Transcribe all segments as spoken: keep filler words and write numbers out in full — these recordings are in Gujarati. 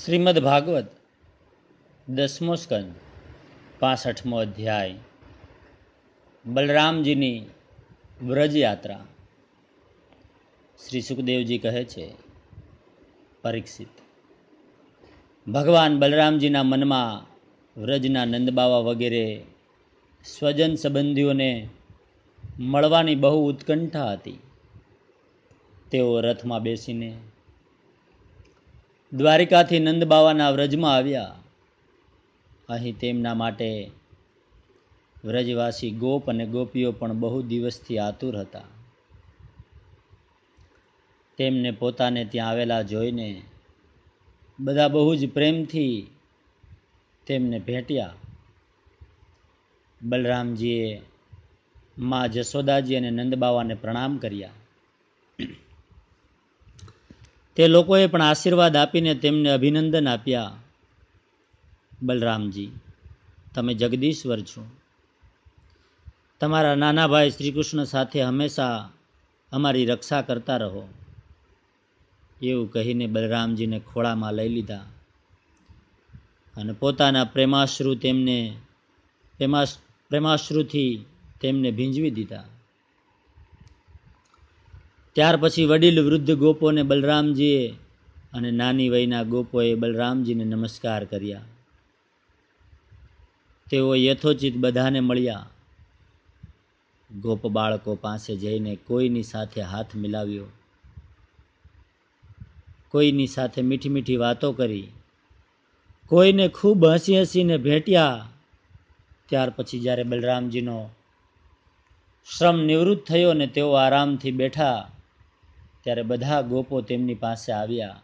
શ્રીમદ ભાગવત દસમો સ્કંદ પાસઠમો અધ્યાય બલરામજીની વ્રજયાત્રા. શ્રી સુખદેવજી કહે છે, પરીક્ષિત, ભગવાન બલરામજીના મનમાં વ્રજના નંદબાવા વગેરે સ્વજન સંબંધીઓને મળવાની બહુ ઉત્કંઠા હતી. તેઓ રથમાં બેસીને દ્વારિકાથી નંદબાવાના વ્રજમાં આવ્યા. અહીં તેમના માટે વ્રજવાસી ગોપ અને ગોપીઓ પણ બહુ દિવસથી આતુર હતા. તેમને પોતાને ત્યાં આવેલા જોઈને બધા બહુ જ પ્રેમથી તેમને ભેટ્યા. બલરામજીએ મા જશોદાજી અને નંદબાવાને પ્રણામ કર્યા. તે લોકોએ પણ આશીર્વાદ આપીને તેમને અભિનંદન આપ્યા. બલરામજી, તમે જગદીશ્વર છો. તમારા નાના ભાઈ શ્રી કૃષ્ણ સાથે હંમેશા અમારી રક્ષા કરતા રહો. એવું કહીને બલરામજીને ખોળામાં લઈ લીધા અને પોતાના પ્રેમાશ્રુ તેમને પ્રેમાશ્રુથી તેમને ભીંજવી દીધા. ત્યાર પછી વડીલ વૃદ્ધ ગોપોને બલરામજીએ અને નાની વયના ગોપોએ બલરામજીને નમસ્કાર કર્યા. તેઓ યથોચિત બધાને મળ્યા. ગોપ બાળકો પાસે જઈને કોઈની સાથે હાથ મિલાવ્યો, કોઈની સાથે મીઠી મીઠી વાતો કરી, કોઈને ખૂબ હસી હસીને ભેટ્યા. ત્યાર પછી જ્યારે બલરામજીનો શ્રમ નિવૃત્ત થયો ને તેઓ આરામથી બેઠા, ત્યારે બધા ગોપો તેમની પાસે આવ્યા.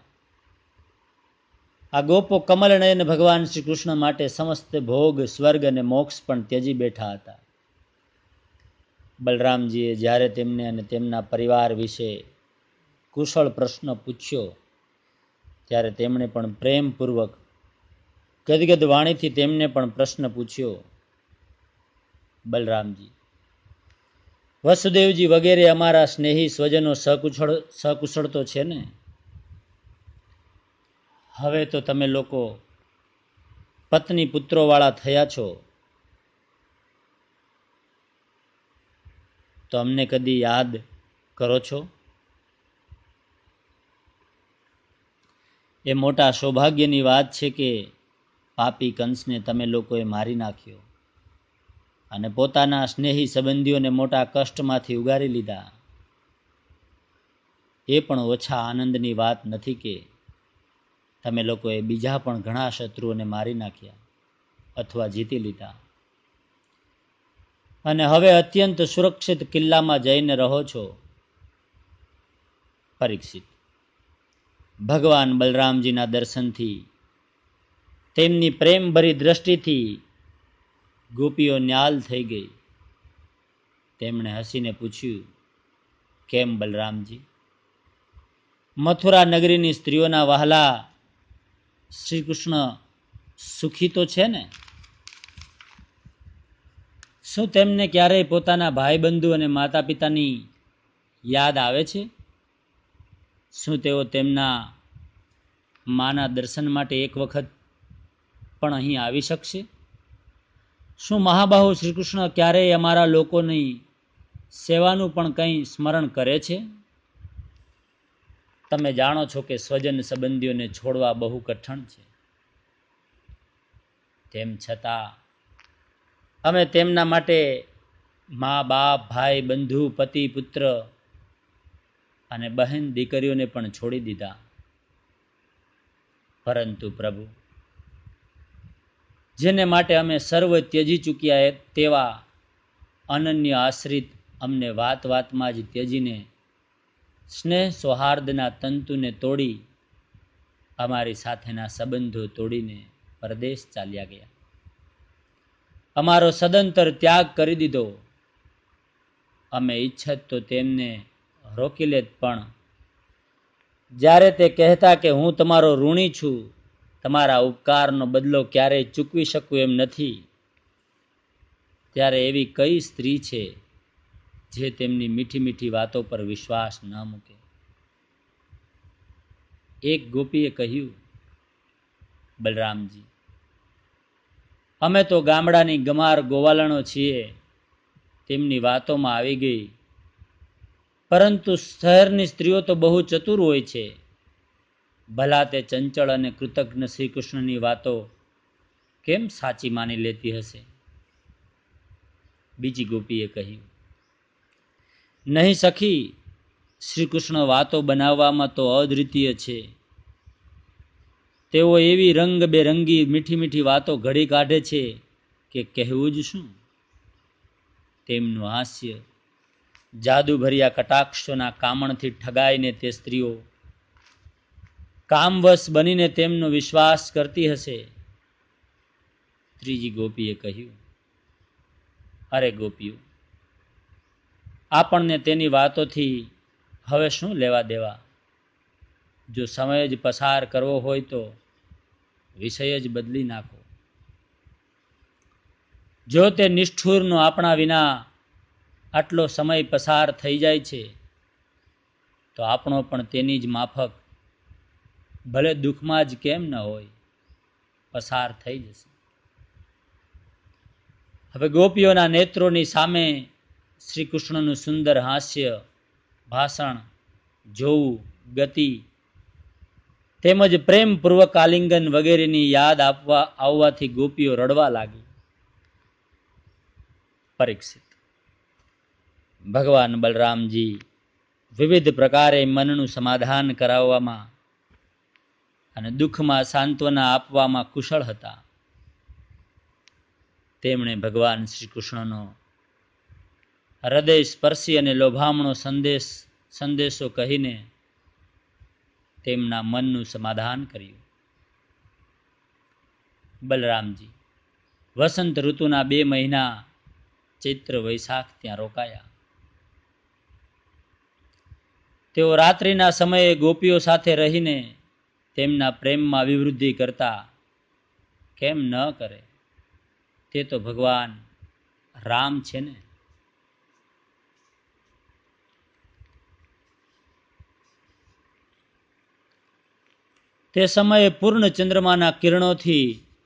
આ ગોપો કમલનયન ભગવાન શ્રી કૃષ્ણ માટે સમસ્ત ભોગ, સ્વર્ગ અને મોક્ષ પણ ત્યજી બેઠા હતા. બલરામજીએ જ્યારે તેમને અને તેમના પરિવાર વિશે કુશળ પ્રશ્ન પૂછ્યો, ત્યારે તેમણે પણ પ્રેમપૂર્વક ગદગદ વાણીથી તેમને પણ પ્રશ્ન પૂછ્યો. બલરામજી, વસુદેવજી વગેરે અમારા સ્નેહી સ્વજનો સકુશળ સકુશળ તો છે ને? હવે તો તમે લોકો પત્ની પુત્રોવાળા થયા છો, તો અમને કદી યાદ કરો છો? એ મોટા સૌભાગ્યની વાત છે કે પાપી કંસને તમે લોકોએ મારી નાખ્યો અને પોતાના સ્નેહી સંબંધીઓને મોટા કષ્ટમાંથી ઉગારી લીધા. એ પણ ઓછા આનંદની વાત નથી કે તમે લોકોએ બીજા પણ ઘણા શત્રુઓને મારી નાખ્યા અથવા જીતી લીધા અને હવે અત્યંત સુરક્ષિત કિલ્લામાં જઈને રહો છો. પરીક્ષિત, ભગવાન બલરામજીના દર્શનથી, તેમની પ્રેમભરી દ્રષ્ટિથી ગોપીઓ ન્યાલ થઈ ગઈ. તેમણે હસીને પૂછ્યું, કેમ બલરામજી, મથુરા નગરીની સ્ત્રીઓના વહાલા શ્રી કૃષ્ણ સુખી તો છે ને? શું તેમને ક્યારેય પોતાના ભાઈ બંધુ અને માતા પિતાની યાદ આવે છે? શું તેઓ તેમના માના દર્શન માટે એક વખત પણ અહીં આવી શકશે? શું મહાબાહુ શ્રી કૃષ્ણ ક્યારેય અમારા લોકોની સેવાનું પણ કંઈ સ્મરણ કરે છે? તમે જાણો છો કે સ્વજન સંબંધીઓને છોડવા બહુ કઠણ છે. તેમ છતાં અમે તેમના માટે મા બાપ, ભાઈ બંધુ, પતિ પુત્ર અને બહેન દીકરીઓને પણ છોડી દીધા. પરંતુ પ્રભુ, જેને માટે અમે સર્વ ત્યજી ચૂક્યા તેવા અનન્ય આશ્રિત અમને વાત વાતમાં જ ત્યજીને સ્નેહ સૌહાર્દના તંતુને તોડી અમારી સાથેના સંબંધો તોડીને પરદેશ ચાલ્યા ગયા. અમારો સદંતર ત્યાગ કરી દીધો. અમે ઈચ્છત તો તેમને રોકી લેત, પણ જ્યારે તે કહેતા કે હું તમારો ઋણી છું, તમારા ઉપકારનો બદલો ક્યારેય ચૂકવી શકું એમ નથી, ત્યારે એવી કઈ સ્ત્રી છે જે તેમની મીઠી મીઠી વાતો પર વિશ્વાસ ન મૂકે? એક ગોપીએ કહ્યું, બલરામજી, અમે તો ગામડાની ગમાર ગોવાલણો છીએ, તેમની વાતોમાં આવી ગઈ. પરંતુ શહેરની સ્ત્રીઓ તો બહુ ચતુર હોય છે. ભલા તે ચંચળ અને કૃતજ્ઞ શ્રી કૃષ્ણની વાતો કેમ સાચી માની લેતી હશે? બીજી ગોપીએ કહ્યું, નહીં સખી, શ્રી કૃષ્ણ વાતો બનાવવામાં તો અદ્વિતીય છે. તેઓ એવી રંગબેરંગી મીઠી મીઠી વાતો ઘડી કાઢે છે કે કહેવું જ શું. તેમનું હાસ્ય, જાદુભર્યા કટાક્ષોના કામણથી ઠગાઈને તે સ્ત્રીઓ કામવશ બનીને તેમનો વિશ્વાસ કરતી હશે. ત્રીજી ગોપીએ કહ્યું, અરે ગોપીઓ, આપણને તેની વાતોથી હવે શું લેવા દેવા? જો સમય જ પસાર કરવો હોય તો વિષય જ બદલી નાખો. જો તે નિષ્ઠુરનો આપણા વિના આટલો સમય પસાર થઈ જાય છે તો આપણો પણ તેની જ માફક ભલે દુઃખમાં જ કેમ ન હોય પસાર થઈ જશે. હવે ગોપીઓના નેત્રોની સામે શ્રી કૃષ્ણનું સુંદર હાસ્ય, ભાષણ, જોવું, ગતિ તેમજ પ્રેમપૂર્વક આલિંગન વગેરેની યાદ આપવા આવવાથી ગોપીઓ રડવા લાગી. પરીક્ષિત, ભગવાન બલરામજી વિવિધ પ્રકારે મનનું સમાધાન કરાવવામાં અને દુઃખમાં સાંત્વના આપવામાં કુશળ હતા. તેમણે ભગવાન શ્રી કૃષ્ણનો હૃદય સ્પર્શી અને લોભામણો સંદેશ સંદેશો કહીને તેમના મનનું સમાધાન કર્યું. બલરામજી વસંત ઋતુના બે મહિના ચૈત્ર વૈશાખ ત્યાં રોકાયા. તેઓ રાત્રિના સમયે ગોપીઓ સાથે રહીને તેમના પ્રેમમાં અભિવૃદ્ધિ કરતા. કેમ ન કરે? તે તો ભગવાન રામ છે ને. તે સમયે પૂર્ણ ચંદ્રમાના કિરણોથી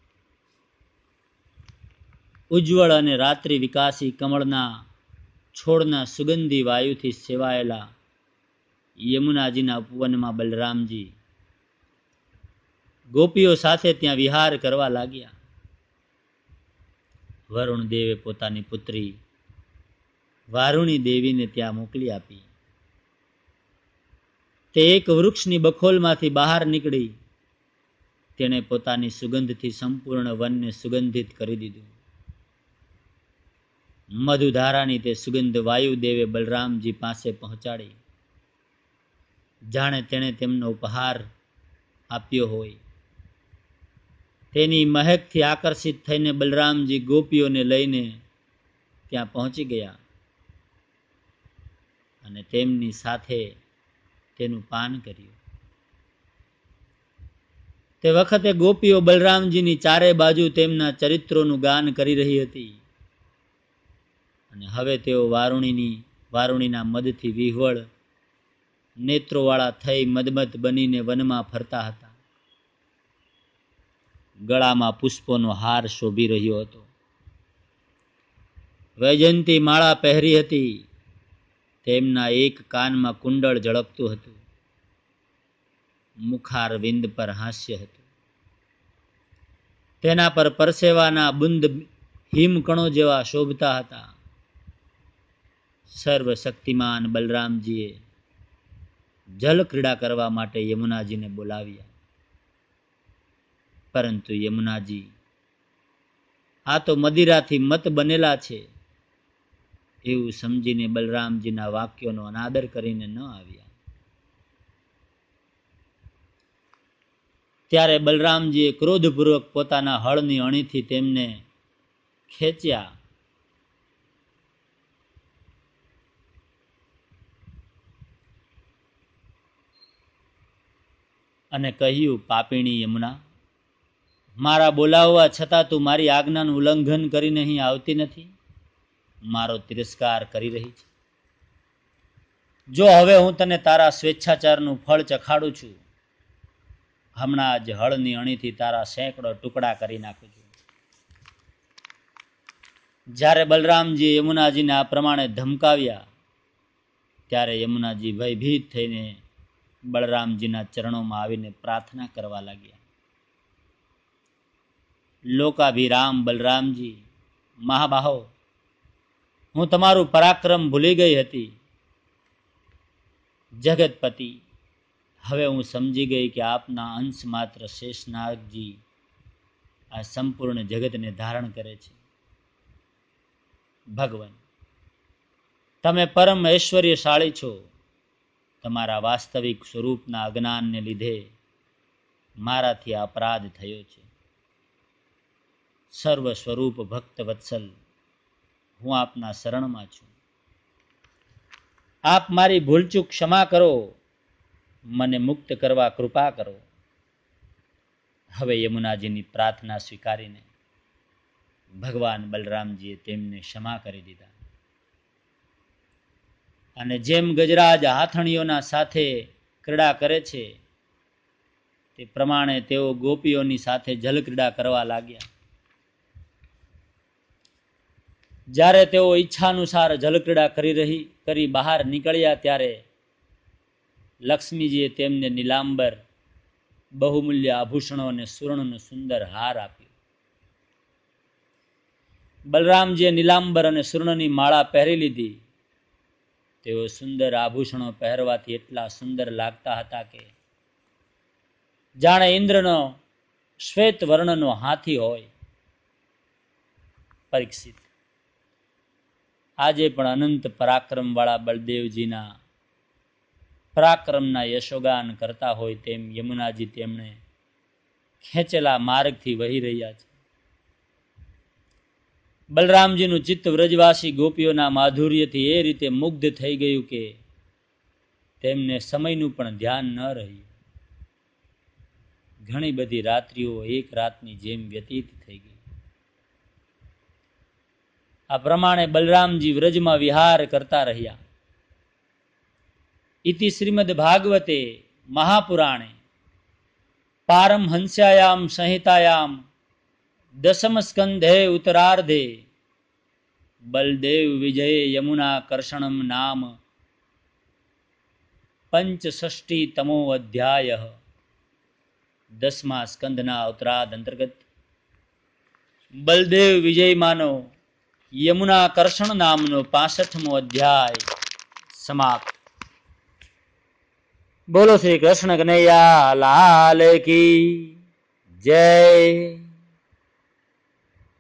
ઉજ્જવળ અને રાત્રિ વિકાસી કમળના છોડના સુગંધી વાયુથી સેવાયેલા યમુનાજીના ઉપવનમાં બલરામજી ગોપીઓ સાથે ત્યાં વિહાર કરવા લાગ્યા. વરુણ દેવે પોતાની પુત્રી વારુણી દેવીને ત્યાં મોકલી આપી. તે એક વૃક્ષની બખોલમાંથી બહાર નીકળી તેણે પોતાની સુગંધથી સંપૂર્ણ વનને સુગંધિત કરી દીધું. મધુધારાની તે સુગંધ વાયુદેવે બલરામજી પાસે પહોંચાડી, જાણે તેણે તેમનો ઉપહાર આપ્યો હોય. તેની મહેકથી આકર્ષિત થઈને બલરામજી ગોપીઓને લઈને ત્યાં પહોંચી ગયા અને તેમની સાથે તેનું પાન કર્યું. તે વખતે ગોપીઓ બલરામજીની ચારે બાજુ તેમના ચરિત્રોનું ગાન કરી રહી હતી અને હવે તેઓ વારુણીની વારુણીના મદથી વિહવળ નેત્રોવાળા થઈ મદમદ બનીને વનમાં ફરતા હતા. ગળામાં પુષ્પોનો હાર શોભી રહ્યો હતો. વૈજયંતી માળા પહેરી હતી. તેમના એક કાનમાં કુંડળ ઝળકતું હતું. મુખાર વિંદ પર હાસ્ય હતું. તેના પર પરસેવાના બુંદ હિમકણો જેવા શોભતા હતા. સર્વશક્તિમાન બલરામજીએ જલ ક્રીડા કરવા માટે યમુનાજીને બોલાવ્યા. પરંતુ યમુનાજી આ તો મદિરાથી મત બનેલા છે એવું સમજીને બલરામજીના વાક્યોનો અનાદર કરીને ન આવ્યા. ત્યારે બલરામજીએ ક્રોધપૂર્વક પોતાના હળની અણીથી તેમને ખેંચ્યા અને કહ્યું, પાપીણી યમુના, મારા બોલાવવા છતાં તું મારી આજ્ઞાનું ઉલ્લંઘન કરીને અહીં આવતી નથી, મારો તિરસ્કાર કરી રહી છે. જો હવે હું તને તારા સ્વેચ્છાચારનું ફળ ચખાડું છું હમણાં જ હળની અણીથી તારા સેંકડો ટુકડા કરી નાખું છું. જ્યારે બલરામજી યમુનાજીને આ પ્રમાણે ધમકાવ્યા ત્યારે યમુનાજી ભયભીત થઈને બલરામજીના ચરણોમાં આવીને પ્રાર્થના કરવા લાગ્યા. લોકાભિરામ બલરામજી, મહાબાહો, હું તમારું પરાક્રમ ભૂલી ગઈ હતી. જગતપતિ, હવે હું સમજી ગઈ કે આપના અંશ માત્ર શેષનાગજી આ સંપૂર્ણ જગતને ધારણ કરે છે. ભગવાન, તમે પરમ ઐશ્વર્યશાળી છો. તમારા વાસ્તવિક સ્વરૂપના અજ્ઞાનને લીધે મારાથી અપરાધ થયો છે. સર્વ સ્વરૂપ ભક્ત વત્સલ, હું આપના શરણમાં છું. આપ મારી ભૂલચૂક ક્ષમા કરો, મને મુક્ત કરવા કૃપા કરો. હવે યમુનાજીની પ્રાર્થના સ્વીકારીને ભગવાન બલરામજીએ તેમને ક્ષમા કરી દીધા. અને જેમ ગજરાજ હાથણીઓના સાથે ક્રીડા કરે છે તે પ્રમાણે તેઓ ગોપીઓની સાથે જલક્રીડા કરવા લાગ્યા. જ્યારે તેઓ ઈચ્છાનુસાર જલક્રીડા કરી રહી કરી બહાર નીકળ્યા ત્યારે લક્ષ્મીજીએ તેમને નીલાંબર બહુમૂલ્ય આભૂષણો અને સુવર્ણનો સુંદર હાર આપ્યો. બલરામજીએ નીલાંબર અને સુવર્ણની માળા પહેરી લીધી. તેઓ સુંદર આભૂષણો પહેરવાથી એટલા સુંદર લાગતા હતા કે જાણે ઇન્દ્રનો શ્વેત વર્ણનો હાથી હોય. પરીક્ષિત, આજે પણ અનંત પરાક્રમ વાળા બળદેવજીના પરાક્રમના યશોગાન કરતા હોય તેમ યમુનાજી તેમણે ખેંચેલા માર્ગથી વહી રહ્યા છે. બલરામજીનું ચિત્ત વ્રજવાસી ગોપીઓના માધુર્યથી એ રીતે મુગ્ધ થઈ ગયું કે તેમને સમયનું પણ ધ્યાન ન રહ્યું. ઘણી બધી રાત્રિઓ એક રાતની જેમ વ્યતીત થઈ ગઈ. આ પ્રમાણે બલરામજી વ્રજમાં વિહાર કરતા રહ્યા. ઇતિ શ્રીમદ ભાગવતે મહાપુરાણે પારમહંસ્યાયામ સંહિતાયામ દસમ સ્કંધે ઉત્તરાર્ધે બલદેવ વિજય યમુના કર્ષણમ નામ પંચષષ્ટી તમો અધ્યાય. દસમા સ્કંધના ઉત્તરાર્ધ અંતર્ગત બલદેવ વિજયમાંનો યમુના કર્ષણ નામનો પાસઠમો અધ્યાય સમાપ્ત. બોલો શ્રી કૃષ્ણ કનૈયા લાલ કી જય.